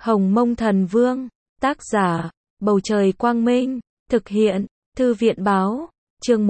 Hồng Mông Thần Vương, tác giả, Bầu Trời Quang Minh, thực hiện, Thư viện Báo, chương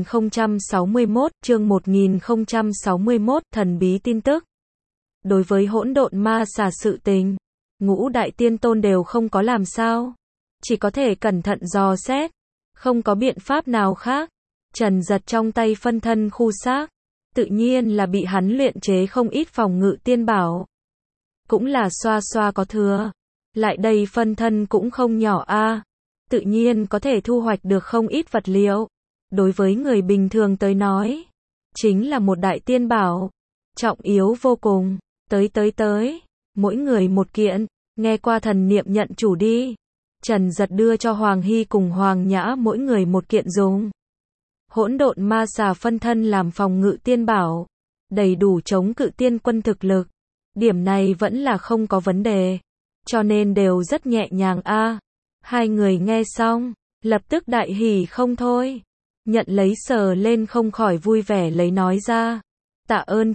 1061, thần bí tin tức. Đối với hỗn độn ma xà sự tình, ngũ đại tiên tôn đều không có làm sao, chỉ có thể cẩn thận dò xét, không có biện pháp nào khác. Trần Giật trong tay phân thân khu xác, tự nhiên là bị hắn luyện chế không ít phòng ngự tiên bảo. Cũng là xoa xoa có thừa. Lại đây phân thân cũng không nhỏ a, tự nhiên có thể thu hoạch được không ít vật liệu. Đối với người bình thường tới nói, chính là một đại tiên bảo, trọng yếu vô cùng. Tới, mỗi người một kiện, nghe qua thần niệm nhận chủ đi. Trần Giật đưa cho Hoàng Hy cùng Hoàng Nhã mỗi người một kiện dùng. Hỗn độn ma xà phân thân làm phòng ngự tiên bảo, đầy đủ chống cự tiên quân thực lực. Điểm này vẫn là không có vấn đề, cho nên đều rất nhẹ nhàng a. Hai người nghe xong, lập tức đại hỉ không thôi, nhận lấy sờ lên không khỏi vui vẻ lấy nói ra. Tạ ơn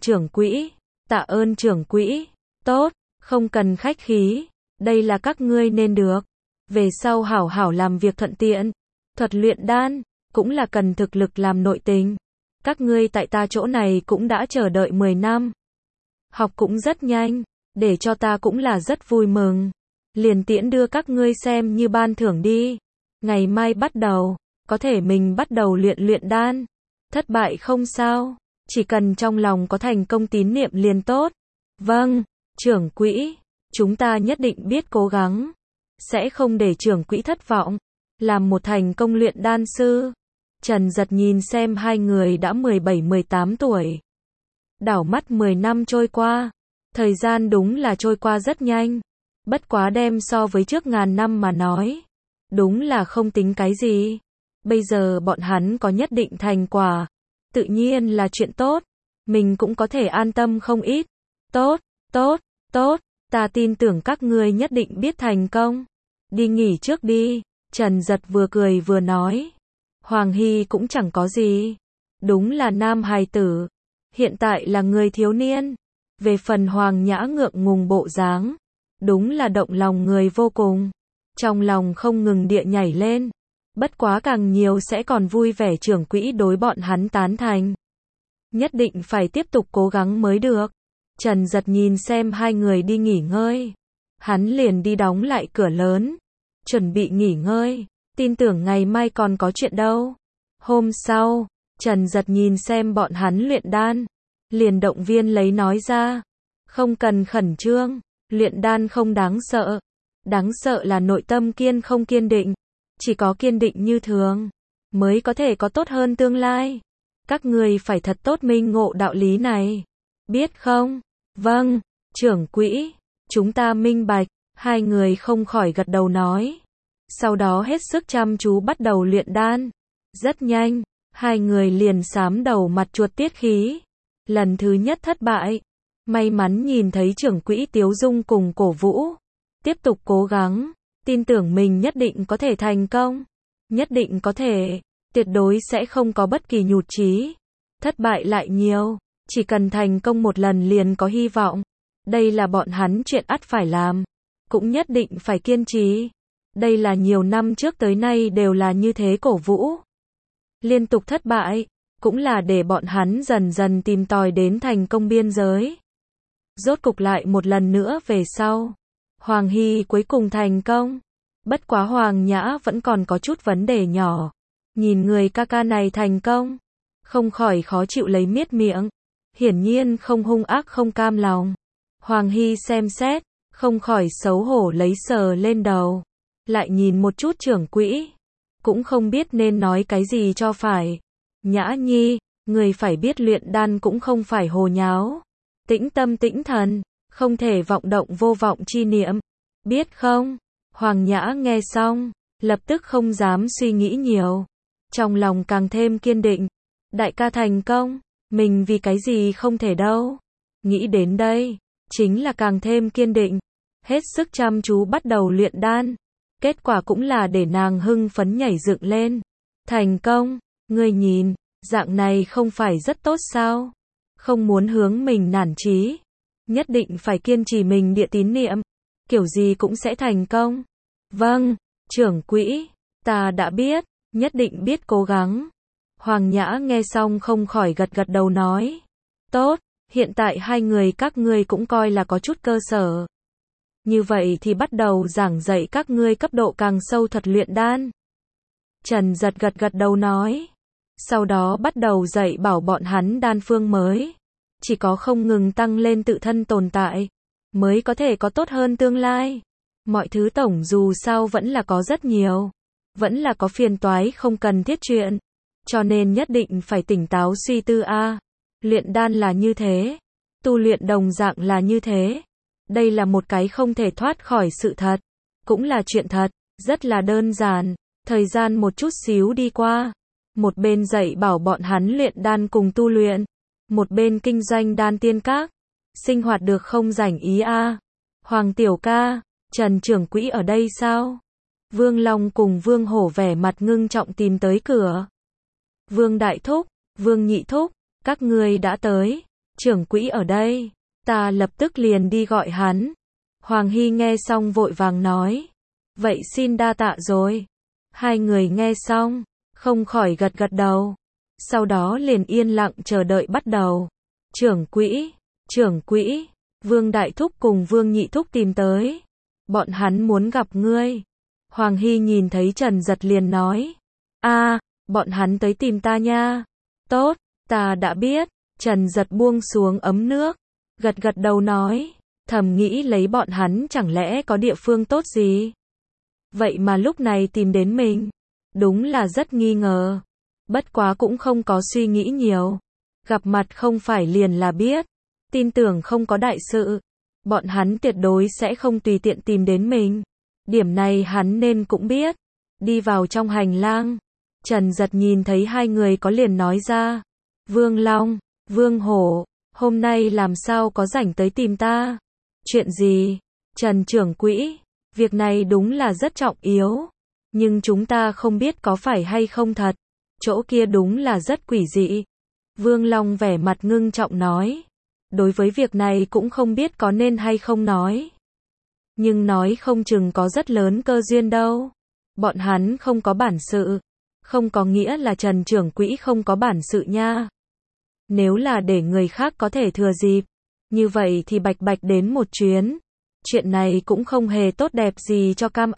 trưởng quỹ, tốt, không cần khách khí, đây là các ngươi nên được. Về sau hảo hảo làm việc thuận tiện, thuật luyện đan, cũng là cần thực lực làm nội tình. Các ngươi tại ta chỗ này cũng đã chờ đợi 10 năm. Học cũng rất nhanh, để cho ta cũng là rất vui mừng. Liền tiễn đưa các ngươi xem như ban thưởng đi. Ngày mai bắt đầu, có thể mình bắt đầu luyện đan. Thất bại không sao, chỉ cần trong lòng có thành công tín niệm liền tốt. Vâng, trưởng quỹ, chúng ta nhất định biết cố gắng, sẽ không để trưởng quỹ thất vọng. Làm một thành công luyện đan sư. Trần Giật nhìn xem hai người đã 17-18 tuổi. Đảo mắt 10 năm trôi qua, thời gian đúng là trôi qua rất nhanh. Bất quá đem so với trước ngàn năm mà nói, đúng là không tính cái gì. Bây giờ bọn hắn có nhất định thành quả, tự nhiên là chuyện tốt. Mình cũng có thể an tâm không ít. Tốt, ta tin tưởng các ngươi nhất định biết thành công. Đi nghỉ trước đi, Trần Giật vừa cười vừa nói. Hoàng Hy cũng chẳng có gì, đúng là nam hài tử, hiện tại là người thiếu niên. Về phần Hoàng Nhã ngượng ngùng bộ dáng, đúng là động lòng người vô cùng, trong lòng không ngừng địa nhảy lên. Bất quá càng nhiều sẽ còn vui vẻ trưởng quỹ đối bọn hắn tán thành. Nhất định phải tiếp tục cố gắng mới được. Trần Giật nhìn xem hai người đi nghỉ ngơi, hắn liền đi đóng lại cửa lớn, chuẩn bị nghỉ ngơi, tin tưởng ngày mai còn có chuyện đâu. Hôm sau, Trần Giật nhìn xem bọn hắn luyện đan, liền động viên lấy nói ra, không cần khẩn trương, luyện đan không đáng sợ là nội tâm không kiên định, chỉ có kiên định như thường, mới có thể có tốt hơn tương lai. Các người phải thật tốt minh ngộ đạo lý này, biết không? Vâng, trưởng quỹ, chúng ta minh bạch. Hai người không khỏi gật đầu nói. Sau đó hết sức chăm chú bắt đầu luyện đan. Rất nhanh, hai người liền xám đầu mặt chuột tiết khí. Lần thứ nhất thất bại. May mắn nhìn thấy trưởng quỹ Tiếu Dung cùng cổ vũ. Tiếp tục cố gắng, tin tưởng mình nhất định có thể thành công. Nhất định có thể, tuyệt đối sẽ không có bất kỳ nhụt chí. Thất bại lại nhiều, chỉ cần thành công một lần liền có hy vọng. Đây là bọn hắn chuyện ắt phải làm, cũng nhất định phải kiên trì. Đây là nhiều năm trước tới nay đều là như thế cổ vũ. Liên tục thất bại, cũng là để bọn hắn dần dần tìm tòi đến thành công biên giới. Rốt cục lại một lần nữa về sau, Hoàng Hy cuối cùng thành công. Bất quá Hoàng Nhã vẫn còn có chút vấn đề nhỏ. Nhìn người ca ca này thành công, không khỏi khó chịu lấy miết miệng. Hiển nhiên không hung ác không cam lòng. Hoàng Hy xem xét, không khỏi xấu hổ lấy sờ lên đầu. Lại nhìn một chút trưởng quỹ, cũng không biết nên nói cái gì cho phải. Nhã nhi, người phải biết luyện đan cũng không phải hồ nháo. Tĩnh tâm tĩnh thần, không thể vọng động vô vọng chi niệm. Biết không? Hoàng Nhã nghe xong, lập tức không dám suy nghĩ nhiều. Trong lòng càng thêm kiên định. Đại ca thành công, mình vì cái gì không thể đâu. Nghĩ đến đây, chính là càng thêm kiên định. Hết sức chăm chú bắt đầu luyện đan. Kết quả cũng là để nàng hưng phấn nhảy dựng lên. Thành công, ngươi nhìn, dạng này không phải rất tốt sao? Không muốn hướng mình nản chí, nhất định phải kiên trì mình địa tín niệm. kiểu gì cũng sẽ thành công. Vâng, trưởng quỹ, ta đã biết, nhất định biết cố gắng. Hoàng Nhã nghe xong không khỏi gật gật đầu nói. Tốt, hiện tại hai người các ngươi cũng coi là có chút cơ sở. Như vậy thì bắt đầu giảng dạy các ngươi cấp độ càng sâu thuật luyện đan. Trần Giật gật gật đầu nói. Sau đó bắt đầu dạy bảo bọn hắn đan phương mới. Chỉ có không ngừng tăng lên tự thân tồn tại, mới có thể có tốt hơn tương lai. Mọi thứ tổng dù sao vẫn là có rất nhiều. Vẫn là có phiền toái không cần thiết chuyện. Cho nên nhất định phải tỉnh táo suy tư a. Luyện đan là như thế. Tu luyện đồng dạng là như thế. Đây là một cái không thể thoát khỏi sự thật. Cũng là chuyện thật. Rất là đơn giản. Thời gian một chút xíu đi qua. Một bên dạy bảo bọn hắn luyện đan cùng tu luyện. Một bên kinh doanh đan tiên các. Sinh hoạt được không rảnh ý a. Hoàng tiểu ca, Trần trưởng quỹ ở đây sao? Vương Long cùng Vương Hổ vẻ mặt ngưng trọng tìm tới cửa. Vương Đại Thúc, Vương Nhị Thúc, các ngươi đã tới. Trưởng quỹ ở đây. Ta lập tức liền đi gọi hắn. Hoàng Hy nghe xong vội vàng nói. Vậy xin đa tạ rồi. Hai người nghe xong, không khỏi gật gật đầu. Sau đó liền yên lặng chờ đợi bắt đầu. Trưởng quỹ, Vương Đại Thúc cùng Vương Nhị Thúc tìm tới. Bọn hắn muốn gặp ngươi. Hoàng Hy nhìn thấy Trần Giật liền nói. Bọn hắn tới tìm ta nha. Tốt, ta đã biết. Trần Giật buông xuống ấm nước. Gật gật đầu nói. Thầm nghĩ lấy bọn hắn chẳng lẽ có địa phương tốt gì. Vậy mà lúc này tìm đến mình. Đúng là rất nghi ngờ. Bất quá cũng không có suy nghĩ nhiều. Gặp mặt không phải liền là biết. Tin tưởng không có đại sự. Bọn hắn tuyệt đối sẽ không tùy tiện tìm đến mình. Điểm này hắn nên cũng biết. Đi vào trong hành lang. Trần Giật nhìn thấy hai người có liền nói ra. Vương Long, Vương Hổ, hôm nay làm sao có rảnh tới tìm ta? Chuyện gì? Trần trưởng quỹ, việc này đúng là rất trọng yếu. Nhưng chúng ta không biết có phải hay không thật. Chỗ kia đúng là rất quỷ dị. Vương Long vẻ mặt ngưng trọng nói. Đối với việc này cũng không biết có nên hay không nói. Nhưng nói không chừng có rất lớn cơ duyên đâu. Bọn hắn không có bản sự. Không có nghĩa là Trần trưởng quỹ không có bản sự nha. Nếu là để người khác có thể thừa dịp. Như vậy thì bạch bạch đến một chuyến. Chuyện này cũng không hề tốt đẹp gì cho Cam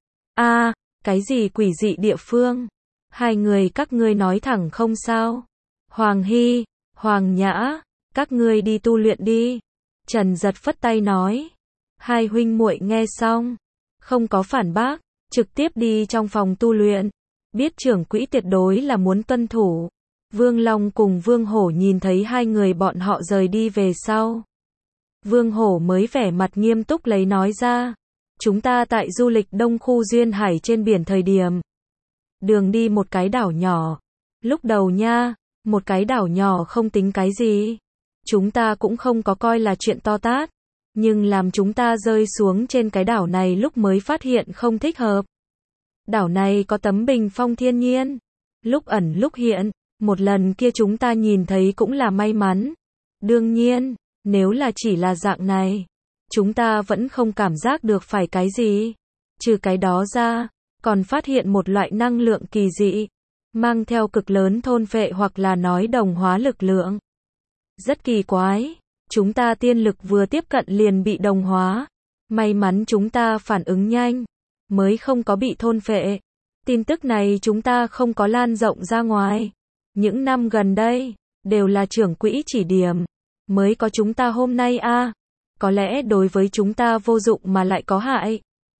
A. Cái gì quỷ dị địa phương? Hai người các ngươi nói thẳng không sao? Hoàng Hy, Hoàng Nhã, các ngươi đi tu luyện đi. Trần Giật phất tay nói. Hai huynh muội nghe xong, không có phản bác, trực tiếp đi trong phòng tu luyện. Biết trưởng quỹ tuyệt đối là muốn tuân thủ. Vương Long cùng Vương Hổ nhìn thấy hai người bọn họ rời đi về sau. Vương Hổ mới vẻ mặt nghiêm túc lấy nói ra. Chúng ta tại du lịch Đông khu Duyên Hải trên biển thời điểm. Đường đi một cái đảo nhỏ. Lúc đầu nha, một cái đảo nhỏ không tính cái gì. Chúng ta cũng không có coi là chuyện to tát. Nhưng làm chúng ta rơi xuống trên cái đảo này lúc mới phát hiện không thích hợp. Đảo này có tấm bình phong thiên nhiên. Lúc ẩn lúc hiện. Một lần kia chúng ta nhìn thấy cũng là may mắn. Đương nhiên, nếu là chỉ là dạng này, chúng ta vẫn không cảm giác được phải cái gì. Trừ cái đó ra, còn phát hiện một loại năng lượng kỳ dị, mang theo cực lớn thôn phệ hoặc là nói đồng hóa lực lượng. Rất kỳ quái, chúng ta tiên lực vừa tiếp cận liền bị đồng hóa. May mắn chúng ta phản ứng nhanh, mới không có bị thôn phệ. Tin tức này chúng ta không có lan rộng ra ngoài. Những năm gần đây, đều là trưởng quỹ chỉ điểm, mới có chúng ta hôm nay a. Có lẽ đối với chúng ta vô dụng mà lại có hại.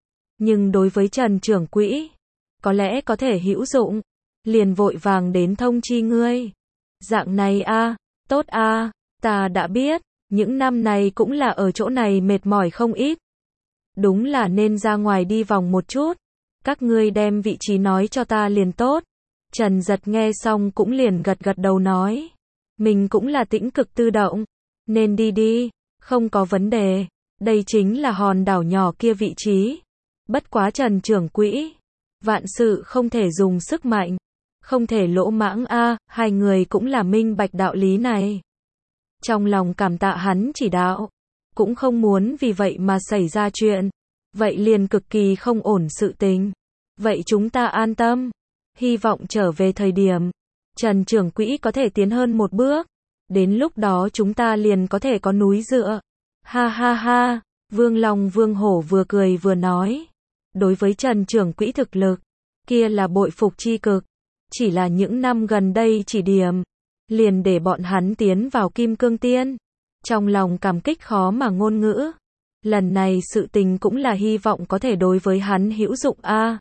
Nhưng đối với Trần trưởng quỹ, có lẽ có thể hữu dụng. Liền vội vàng đến thông chi ngươi. Dạng này a, tốt a, ta đã biết, những năm này cũng là ở chỗ này mệt mỏi không ít. Đúng là nên ra ngoài đi vòng một chút. Các ngươi đem vị trí nói cho ta liền tốt. Trần Giật nghe xong cũng liền gật gật đầu nói. Mình cũng là tĩnh cực tự động. Nên đi đi, không có vấn đề. Đây chính là hòn đảo nhỏ kia vị trí. Bất quá Trần trưởng quỹ. Vạn sự không thể dùng sức mạnh. Không thể lỗ mãng a. Hai người cũng là minh bạch đạo lý này. Trong lòng cảm tạ hắn chỉ đạo. Cũng không muốn vì vậy mà xảy ra chuyện. vậy liền cực kỳ không ổn sự tình. Vậy chúng ta an tâm. Hy vọng trở về thời điểm Trần trưởng quỹ có thể tiến hơn một bước. Đến lúc đó chúng ta liền có thể có núi dựa. Ha ha ha, Vương Long Vương Hổ vừa cười vừa nói. Đối với Trần trưởng quỹ thực lực, kia là bội phục chi cực. Chỉ là những năm gần đây chỉ điểm, liền để bọn hắn tiến vào Kim Cương Tiên. Trong lòng cảm kích khó mà ngôn ngữ. Lần này sự tình cũng là hy vọng có thể đối với hắn hữu dụng a.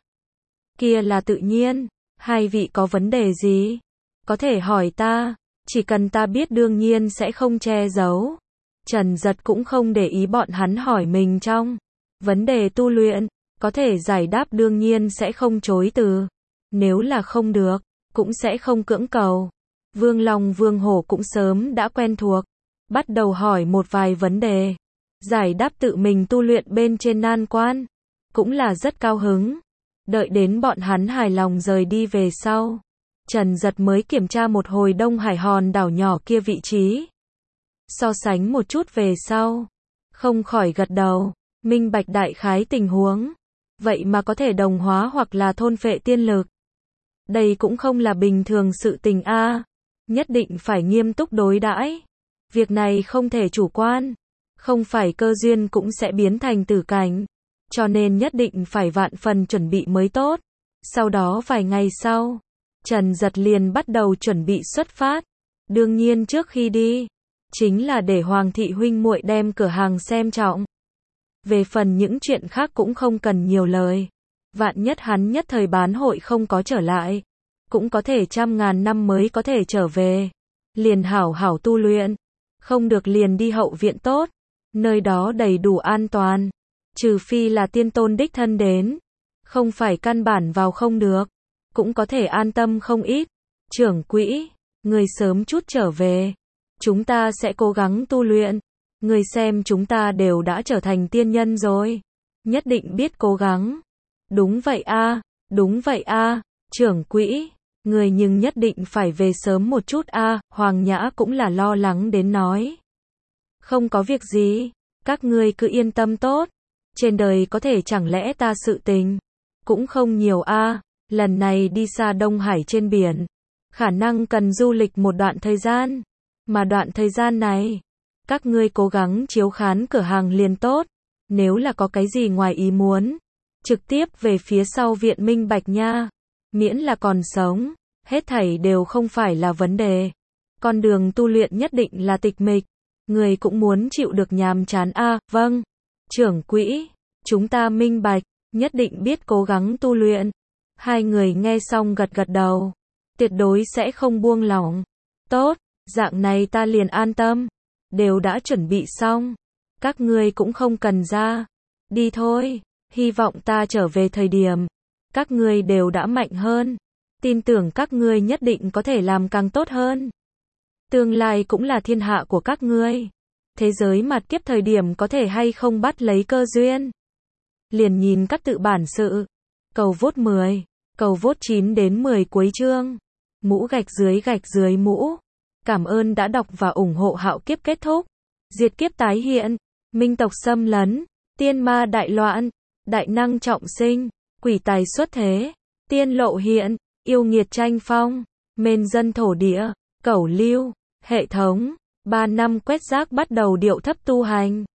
Kia là tự nhiên, hai vị có vấn đề gì? Có thể hỏi ta, chỉ cần ta biết đương nhiên sẽ không che giấu. Trần Giật cũng không để ý bọn hắn hỏi mình trong vấn đề tu luyện, có thể giải đáp đương nhiên sẽ không chối từ. Nếu là không được, cũng sẽ không cưỡng cầu. Vương Long Vương Hổ cũng sớm đã quen thuộc, bắt đầu hỏi một vài vấn đề, giải đáp tự mình tu luyện bên trên nan quan, cũng là rất cao hứng. Đợi đến bọn hắn hài lòng rời đi về sau, Trần Giật mới kiểm tra một hồi Đông Hải hòn đảo nhỏ kia vị trí. So sánh một chút về sau, không khỏi gật đầu, minh bạch đại khái tình huống. Vậy mà có thể đồng hóa hoặc là thôn phệ tiên lực. Đây cũng không là bình thường sự tình a, nhất định phải nghiêm túc đối đãi. Việc này không thể chủ quan, không phải cơ duyên cũng sẽ biến thành tử cảnh, cho nên nhất định phải vạn phần chuẩn bị mới tốt. Sau đó vài ngày sau, Trần Giật liền bắt đầu chuẩn bị xuất phát. Đương nhiên trước khi đi, chính là để Hoàng thị huynh muội đem cửa hàng xem trọng. Về phần những chuyện khác cũng không cần nhiều lời. Vạn nhất hắn nhất thời bán hội không có trở lại, cũng có thể trăm ngàn năm mới có thể trở về. Liền hảo hảo tu luyện, không được liền đi hậu viện tốt, nơi đó đầy đủ an toàn, trừ phi là tiên tôn đích thân đến, không phải căn bản vào không được, cũng có thể an tâm không ít. Trưởng quỹ, người sớm chút trở về, chúng ta sẽ cố gắng tu luyện. Người xem chúng ta đều đã trở thành tiên nhân rồi, nhất định biết cố gắng. Đúng vậy a, đúng vậy a, trưởng quỹ, người nhưng nhất định phải về sớm một chút a. Hoàng Nhã cũng là lo lắng đến nói. Không có việc gì, các ngươi cứ yên tâm tốt. Trên đời có thể chẳng lẽ ta sự tình cũng không nhiều a. Lần này đi xa Đông Hải trên biển, khả năng cần du lịch một đoạn thời gian, mà đoạn thời gian này các ngươi cố gắng chiếu khán cửa hàng liền tốt. Nếu là có cái gì ngoài ý muốn, trực tiếp về phía sau viện minh bạch nha. Miễn là còn sống, hết thảy đều không phải là vấn đề. Con đường tu luyện nhất định là tịch mịch, người cũng muốn chịu được nhàm chán a. Vâng, trưởng quỹ, chúng ta minh bạch, nhất định biết cố gắng tu luyện. Hai người nghe xong gật gật đầu, tuyệt đối sẽ không buông lỏng. Tốt, dạng này ta liền an tâm. Đều đã chuẩn bị xong, các ngươi cũng không cần ra. Đi thôi, hy vọng ta trở về thời điểm các ngươi đều đã mạnh hơn. Tin tưởng các ngươi nhất định có thể làm càng tốt hơn. Tương lai cũng là thiên hạ của các ngươi. Thế giới mạt kiếp thời điểm có thể hay không bắt lấy cơ duyên. Liền nhìn các tự bản sự. Cầu vote 10, cầu vote 9 đến 10 cuối chương. Mũ gạch dưới mũ. Cảm ơn đã đọc và ủng hộ Hạo Kiếp kết thúc. Diệt kiếp tái hiện, minh tộc xâm lấn, tiên ma đại loạn, đại năng trọng sinh, quỷ tài xuất thế, tiên lộ hiện, yêu nghiệt tranh phong, mên dân thổ địa, cẩu lưu, hệ thống, 3 năm quét rác bắt đầu điệu thấp tu hành.